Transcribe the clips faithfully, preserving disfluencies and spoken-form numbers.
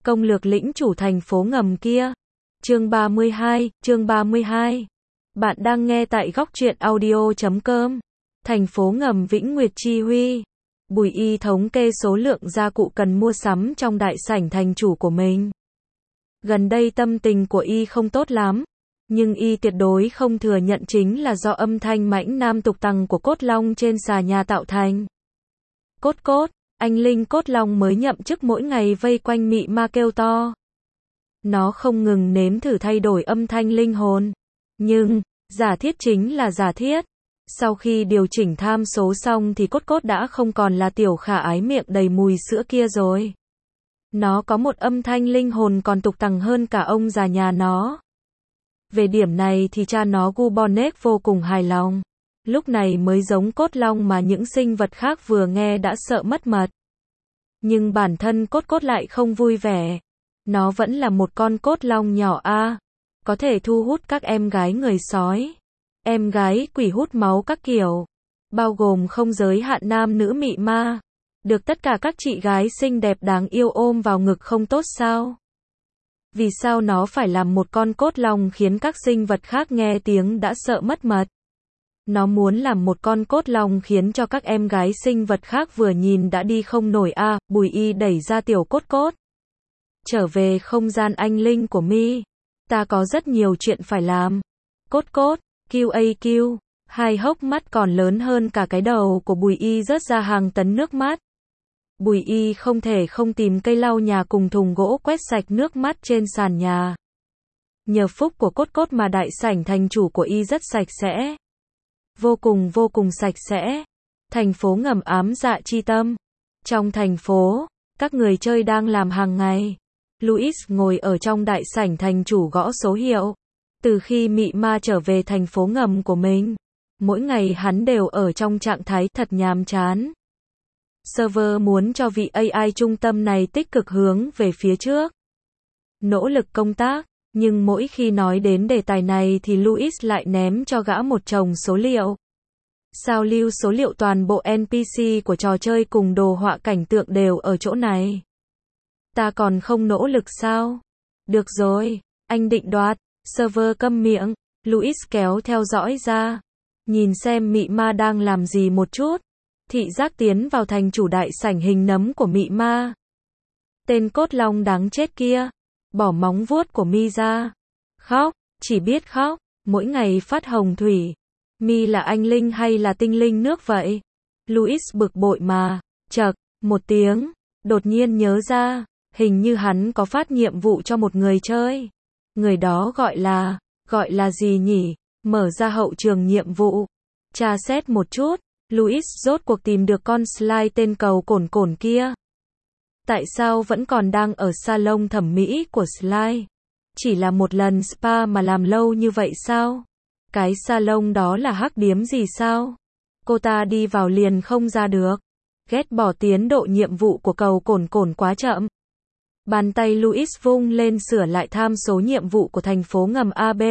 Công lược lĩnh chủ thành phố ngầm kia. Chương ba mươi hai, chương ba mươi hai. Bạn đang nghe tại góc truyện audio chấm com. Thành phố ngầm Vĩnh Nguyệt chi huy. Bùi Y thống kê số lượng gia cụ cần mua sắm trong đại sảnh thành chủ của mình. Gần đây tâm tình của Y không tốt lắm, nhưng Y tuyệt đối không thừa nhận chính là do âm thanh mãnh nam tục tằng của cốt long trên xà nhà tạo thành. Cốt cốt, anh linh cốt long mới nhậm chức mỗi ngày vây quanh mị ma kêu to. Nó không ngừng nếm thử thay đổi âm thanh linh hồn. Nhưng, giả thiết chính là giả thiết. Sau khi điều chỉnh tham số xong thì cốt cốt đã không còn là tiểu khả ái miệng đầy mùi sữa kia rồi. Nó có một âm thanh linh hồn còn tục tằng hơn cả ông già nhà nó. Về điểm này thì cha nó Gubonek vô cùng hài lòng. Lúc này mới giống cốt long mà những sinh vật khác vừa nghe đã sợ mất mật. Nhưng bản thân cốt cốt lại không vui vẻ. Nó vẫn là một con cốt long nhỏ a, có thể thu hút các em gái người sói, em gái quỷ hút máu các kiểu, bao gồm không giới hạn nam nữ mị ma. Được tất cả các chị gái xinh đẹp đáng yêu ôm vào ngực không tốt sao? Vì sao nó phải làm một con cốt long khiến các sinh vật khác nghe tiếng đã sợ mất mật? Nó muốn làm một con cốt long khiến cho các em gái sinh vật khác vừa nhìn đã đi không nổi a. À, Bùi Y đẩy ra tiểu cốt cốt. Trở về không gian anh linh của mi. Ta có rất nhiều chuyện phải làm. Cốt cốt, Q A Q, hai hốc mắt còn lớn hơn cả cái đầu của Bùi Y rớt ra hàng tấn nước mắt. Bùi Y không thể không tìm cây lau nhà cùng thùng gỗ quét sạch nước mắt trên sàn nhà. Nhờ phúc của cốt cốt mà đại sảnh thành chủ của Y rất sạch sẽ. Vô cùng vô cùng sạch sẽ. Thành phố ngầm ám dạ chi tâm. Trong thành phố, các người chơi đang làm hàng ngày. Louis ngồi ở trong đại sảnh thành chủ gõ số hiệu. Từ khi mị ma trở về thành phố ngầm của mình, mỗi ngày hắn đều ở trong trạng thái thật nhàm chán. Server muốn cho vị A I trung tâm này tích cực hướng về phía trước, nỗ lực công tác, nhưng mỗi khi nói đến đề tài này thì Louis lại ném cho gã một chồng số liệu. Sao lưu số liệu toàn bộ N P C của trò chơi cùng đồ họa cảnh tượng đều ở chỗ này. Ta còn không nỗ lực sao? Được rồi, anh định đoạt. Server câm miệng. Louis kéo theo dõi ra, nhìn xem mị ma đang làm gì một chút. Thị giác tiến vào thành chủ đại sảnh hình nấm của mị ma. Tên cốt long đáng chết kia, bỏ móng vuốt của mi ra. Khóc, chỉ biết khóc, mỗi ngày phát hồng thủy. Mi là anh linh hay là tinh linh nước vậy? Louis bực bội mà, chậc, một tiếng, đột nhiên nhớ ra, hình như hắn có phát nhiệm vụ cho một người chơi. Người đó gọi là, gọi là gì nhỉ? Mở ra hậu trường nhiệm vụ. Tra xét một chút, Louis rốt cuộc tìm được con slime tên cầu cồn cồn kia. Tại sao vẫn còn đang ở salon thẩm mỹ của slime? Chỉ là một lần spa mà làm lâu như vậy sao? Cái salon đó là hắc điếm gì sao? Cô ta đi vào liền không ra được. Ghét bỏ tiến độ nhiệm vụ của cầu cồn cồn quá chậm. Bàn tay Louis vung lên sửa lại tham số nhiệm vụ của thành phố ngầm A B.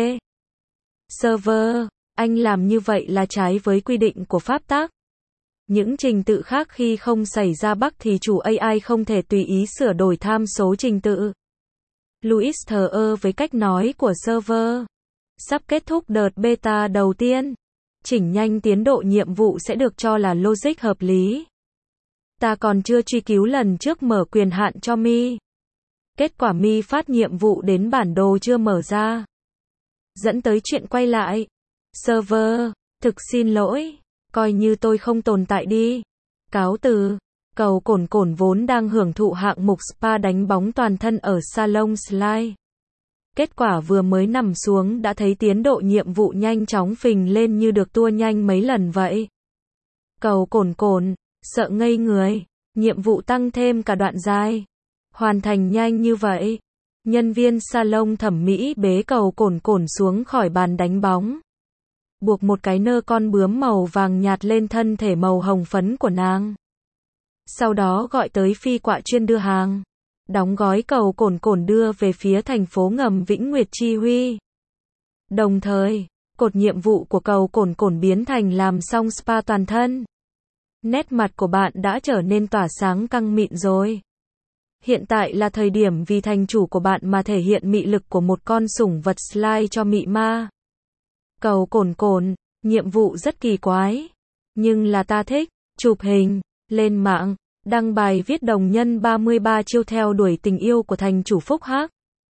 Server, anh làm như vậy là trái với quy định của pháp tắc. Những trình tự khác khi không xảy ra bug thì chủ A I không thể tùy ý sửa đổi tham số trình tự. Louis thờ ơ với cách nói của server. Sắp kết thúc đợt beta đầu tiên. Chỉnh nhanh tiến độ nhiệm vụ sẽ được cho là logic hợp lý. Ta còn chưa truy cứu lần trước mở quyền hạn cho mi. Kết quả mi phát nhiệm vụ đến bản đồ chưa mở ra. Dẫn tới chuyện quay lại. Server, thực xin lỗi, coi như tôi không tồn tại đi. Cáo từ. Cầu cồn cồn vốn đang hưởng thụ hạng mục spa đánh bóng toàn thân ở salon slime. Kết quả vừa mới nằm xuống đã thấy tiến độ nhiệm vụ nhanh chóng phình lên như được tua nhanh mấy lần vậy. Cầu cồn cồn, sợ ngây người. Nhiệm vụ tăng thêm cả đoạn dài. Hoàn thành nhanh như vậy. Nhân viên salon thẩm mỹ bế cầu cồn cồn xuống khỏi bàn đánh bóng. Buộc một cái nơ con bướm màu vàng nhạt lên thân thể màu hồng phấn của nàng. Sau đó gọi tới phi quạ chuyên đưa hàng. Đóng gói cầu cồn cồn đưa về phía thành phố ngầm Vĩnh Nguyệt chi huy. Đồng thời, cột nhiệm vụ của cầu cồn cồn biến thành làm xong spa toàn thân. Nét mặt của bạn đã trở nên tỏa sáng căng mịn rồi. Hiện tại là thời điểm vì thành chủ của bạn mà thể hiện mị lực của một con sủng vật slime cho mị ma. Cầu cồn cồn, nhiệm vụ rất kỳ quái. Nhưng là ta thích, chụp hình, lên mạng, đăng bài viết đồng nhân ba mươi ba chiêu theo đuổi tình yêu của thành chủ phúc hắc.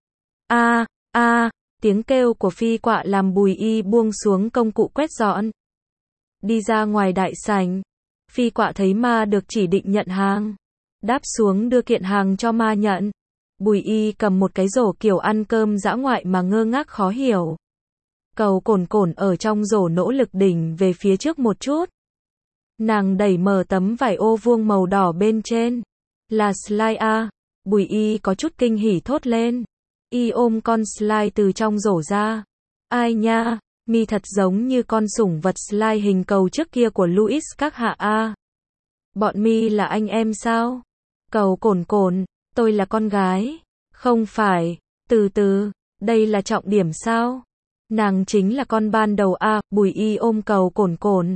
A, a, tiếng kêu của phi quạ làm Bùi Y buông xuống công cụ quét dọn. Đi ra ngoài đại sảnh, phi quạ thấy ma được chỉ định nhận hàng. Đáp xuống đưa kiện hàng cho ma nhận. Bùi Y cầm một cái rổ kiểu ăn cơm dã ngoại mà ngơ ngác khó hiểu. Cầu cồn cồn ở trong rổ nỗ lực đỉnh về phía trước một chút. Nàng đẩy mở tấm vải ô vuông màu đỏ bên trên. Là slime a. Bùi Y có chút kinh hỉ thốt lên. Y ôm con slime từ trong rổ ra. Ai nha, mi thật giống như con sủng vật slime hình cầu trước kia của Louis các hạ a. Bọn mi là anh em sao? Cầu cồn cồn, tôi là con gái. Không phải, từ từ, đây là trọng điểm sao? Nàng chính là con ban đầu a. Bùi Y ôm cầu cồn cồn.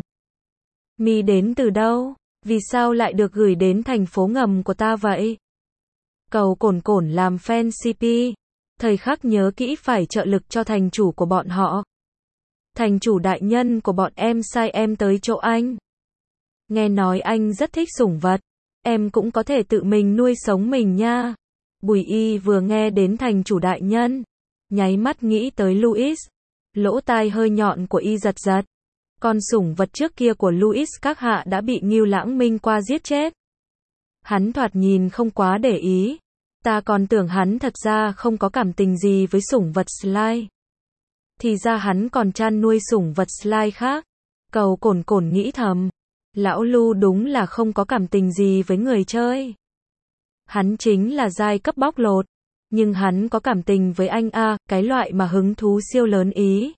Mi đến từ đâu? Vì sao lại được gửi đến thành phố ngầm của ta vậy? Cầu cồn cồn làm fan xê pê. Thời khắc nhớ kỹ phải trợ lực cho thành chủ của bọn họ. Thành chủ đại nhân của bọn em sai em tới chỗ anh. Nghe nói anh rất thích sủng vật. Em cũng có thể tự mình nuôi sống mình nha. Bùi Y vừa nghe đến thành chủ đại nhân, nháy mắt nghĩ tới Louis. Lỗ tai hơi nhọn của Y giật giật. Con sủng vật trước kia của Louis các hạ đã bị Ngưu Lãng Minh qua giết chết. Hắn thoạt nhìn không quá để ý. Ta còn tưởng hắn thật ra không có cảm tình gì với sủng vật slime. Thì ra hắn còn chăn nuôi sủng vật slime khác. Cầu cồn cồn nghĩ thầm. Lão Lu đúng là không có cảm tình gì với người chơi. Hắn chính là giai cấp bóc lột. Nhưng hắn có cảm tình với anh a, cái loại mà hứng thú siêu lớn ý.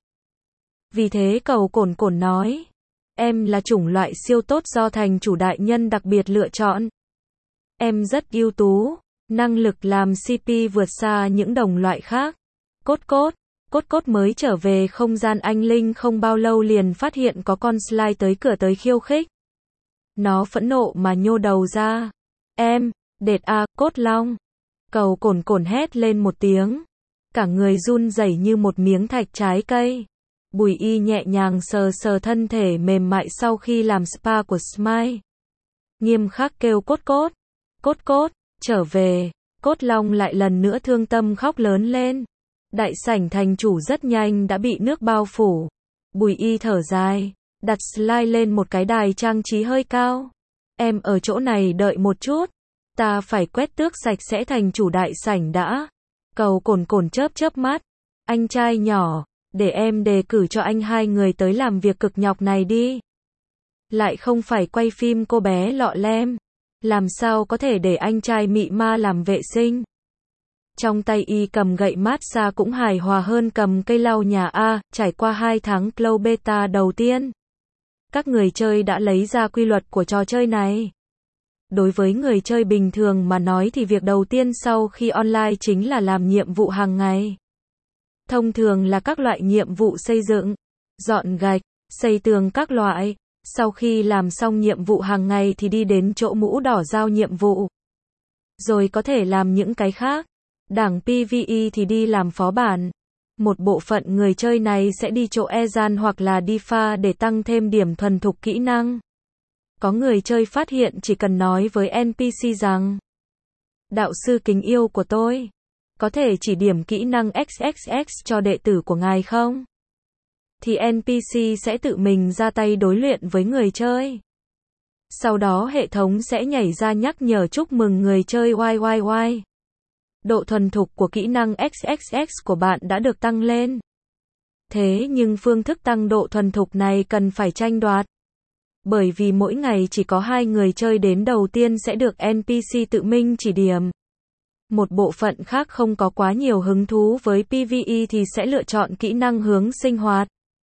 Vì thế cầu cồn cồn nói. Em là chủng loại siêu tốt do thành chủ đại nhân đặc biệt lựa chọn. Em rất ưu tú. Năng lực làm xê pê vượt xa những đồng loại khác. Cốt cốt, cốt cốt mới trở về không gian anh linh không bao lâu liền phát hiện có con slime tới cửa tới khiêu khích. Nó phẫn nộ mà nhô đầu ra. Em, đệt a, cốt long. Cầu cồn cồn hét lên một tiếng. Cả người run rẩy như một miếng thạch trái cây. Bùi Y nhẹ nhàng sờ sờ thân thể mềm mại sau khi làm spa của Smile. Nghiêm khắc kêu cốt cốt. Cốt cốt. Trở về, cốt long lại lần nữa thương tâm khóc lớn lên. Đại sảnh thành chủ rất nhanh đã bị nước bao phủ. Bùi Y thở dài, đặt slime lên một cái đài trang trí hơi cao. Em ở chỗ này đợi một chút. Ta phải quét tước sạch sẽ thành chủ đại sảnh đã. Cầu cồn cồn chớp chớp mắt. Anh trai nhỏ, để em đề cử cho anh hai người tới làm việc cực nhọc này đi. Lại không phải quay phim cô bé lọ lem. Làm sao có thể để anh trai mị ma làm vệ sinh? Trong tay Y cầm gậy mát xa cũng hài hòa hơn cầm cây lau nhà a. Trải qua hai tháng close beta đầu tiên, các người chơi đã lấy ra quy luật của trò chơi này. Đối với người chơi bình thường mà nói thì việc đầu tiên sau khi online chính là làm nhiệm vụ hàng ngày. Thông thường là các loại nhiệm vụ xây dựng, dọn gạch, xây tường các loại. Sau khi làm xong nhiệm vụ hàng ngày thì đi đến chỗ mũ đỏ giao nhiệm vụ. Rồi có thể làm những cái khác. Đảng pê vê e thì đi làm phó bản. Một bộ phận người chơi này sẽ đi chỗ Ezan hoặc là đi pha để tăng thêm điểm thuần thục kỹ năng. Có người chơi phát hiện chỉ cần nói với en pê xê rằng: đạo sư kính yêu của tôi, có thể chỉ điểm kỹ năng ích ích ích cho đệ tử của ngài không? Thì en pê xê sẽ tự mình ra tay đối luyện với người chơi. Sau đó hệ thống sẽ nhảy ra nhắc nhở chúc mừng người chơi Y Y Y. Độ thuần thục của kỹ năng ích ích ích của bạn đã được tăng lên. Thế nhưng phương thức tăng độ thuần thục này cần phải tranh đoạt. Bởi vì mỗi ngày chỉ có hai người chơi đến đầu tiên sẽ được en pê xê tự minh chỉ điểm. Một bộ phận khác không có quá nhiều hứng thú với pê vê e thì sẽ lựa chọn kỹ năng hướng sinh hoạt.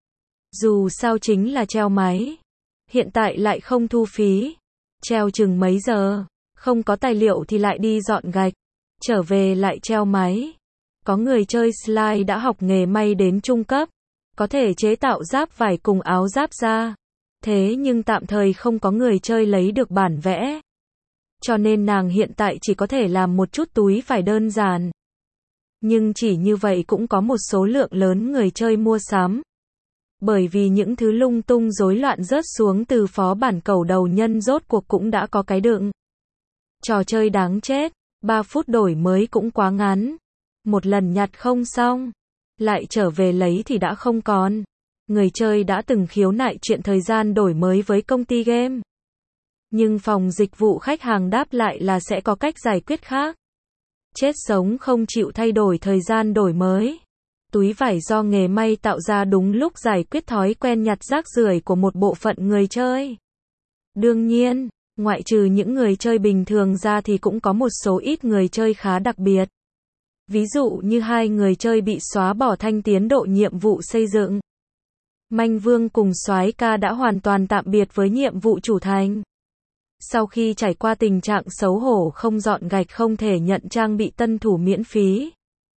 Dù sao chính là treo máy. Hiện tại lại không thu phí. Treo chừng mấy giờ. Không có tài liệu thì lại đi dọn gạch. Trở về lại treo máy. Có người chơi slime đã học nghề may đến trung cấp. Có thể chế tạo giáp vải cùng áo giáp ra. Thế nhưng tạm thời không có người chơi lấy được bản vẽ. cho nên nàng hiện tại chỉ có thể làm một chút túi vải đơn giản. Nhưng chỉ như vậy cũng có một số lượng lớn người chơi mua sắm. Bởi vì những thứ lung tung rối loạn rớt xuống từ phó bản cầu đầu nhân rốt cuộc cũng đã có cái đựng. Trò chơi đáng chết, ba phút đổi mới cũng quá ngắn. Một lần nhặt không xong, lại trở về lấy thì đã không còn. Người chơi đã từng khiếu nại chuyện thời gian đổi mới với công ty game. Nhưng phòng dịch vụ khách hàng đáp lại là sẽ có cách giải quyết khác. Chết sống không chịu thay đổi thời gian đổi mới. Túi vải do nghề may tạo ra đúng lúc giải quyết thói quen nhặt rác rưởi của một bộ phận người chơi. Đương nhiên, ngoại trừ những người chơi bình thường ra thì cũng có một số ít người chơi khá đặc biệt. Ví dụ như hai người chơi bị xóa bỏ thanh tiến độ nhiệm vụ xây dựng. Manh Vương cùng Soái Ca đã hoàn toàn tạm biệt với nhiệm vụ chủ thành. Sau khi trải qua tình trạng xấu hổ không dọn gạch không thể nhận trang bị tân thủ miễn phí.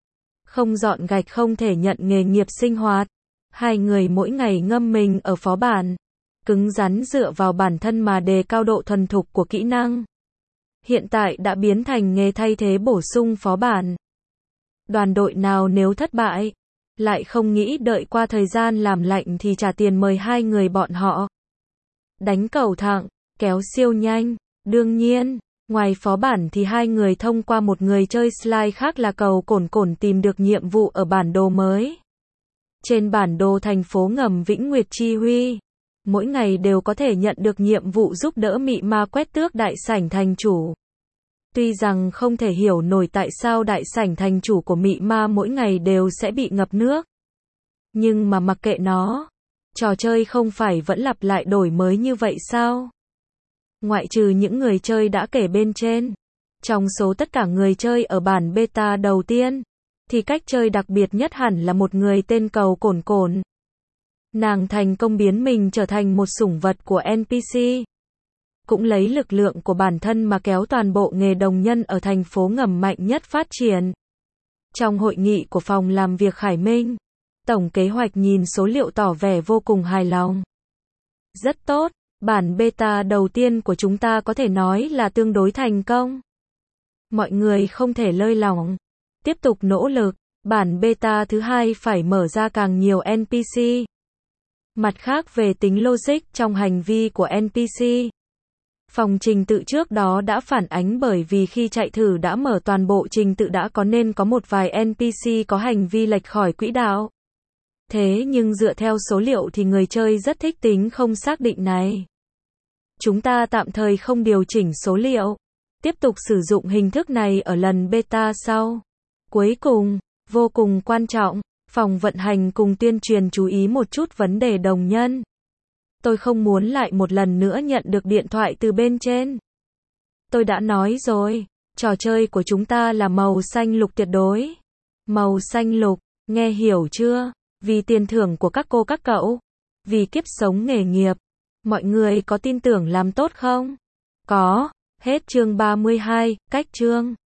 Không dọn gạch không thể nhận nghề nghiệp sinh hoạt. Hai người mỗi ngày ngâm mình ở phó bản. Cứng rắn dựa vào bản thân mà đề cao độ thuần thục của kỹ năng. Hiện tại đã biến thành nghề thay thế bổ sung phó bản. Đoàn đội nào nếu thất bại, lại không nghĩ đợi qua thời gian làm lạnh thì trả tiền mời hai người bọn họ. Đánh cầu thẳng, kéo siêu nhanh. Đương nhiên, ngoài phó bản thì hai người thông qua một người chơi slide khác là cầu cồn cồn tìm được nhiệm vụ ở bản đồ mới. Trên bản đồ thành phố ngầm Vĩnh Nguyệt Chi Huy, mỗi ngày đều có thể nhận được nhiệm vụ giúp đỡ mị ma quét tước đại sảnh thành chủ. Tuy rằng không thể hiểu nổi tại sao đại sảnh thành chủ của mị ma mỗi ngày đều sẽ bị ngập nước. Nhưng mà mặc kệ nó, trò chơi không phải vẫn lặp lại đổi mới như vậy sao? Ngoại trừ những người chơi đã kể bên trên, trong số tất cả người chơi ở bản beta đầu tiên, thì cách chơi đặc biệt nhất hẳn là một người tên cầu cồn cồn. Nàng thành công biến mình trở thành một sủng vật của en pê xê. Cũng lấy lực lượng của bản thân mà kéo toàn bộ nghề đồng nhân ở thành phố ngầm mạnh nhất phát triển. Trong hội nghị của phòng làm việc Khải Minh, tổng kế hoạch nhìn số liệu tỏ vẻ vô cùng hài lòng. Rất tốt, bản beta đầu tiên của chúng ta có thể nói là tương đối thành công. Mọi người không thể lơi lỏng, tiếp tục nỗ lực, bản beta thứ hai phải mở ra càng nhiều en pê xê. Mặt khác về tính logic trong hành vi của en pê xê, phòng trình tự trước đó đã phản ánh bởi vì khi chạy thử đã mở toàn bộ trình tự đã có nên có một vài en pê xê có hành vi lệch khỏi quỹ đạo. Thế nhưng dựa theo số liệu thì người chơi rất thích tính không xác định này. Chúng ta tạm thời không điều chỉnh số liệu, tiếp tục sử dụng hình thức này ở lần beta sau. Cuối cùng, vô cùng quan trọng, phòng vận hành cùng tuyên truyền chú ý một chút vấn đề đồng nhân. Tôi không muốn lại một lần nữa nhận được điện thoại từ bên trên. Tôi đã nói rồi, trò chơi của chúng ta là màu xanh lục tuyệt đối. Màu xanh lục, nghe hiểu chưa? Vì tiền thưởng của các cô các cậu, vì kiếp sống nghề nghiệp. Mọi người có tin tưởng làm tốt không? Có. Hết chương ba mươi hai, cách chương.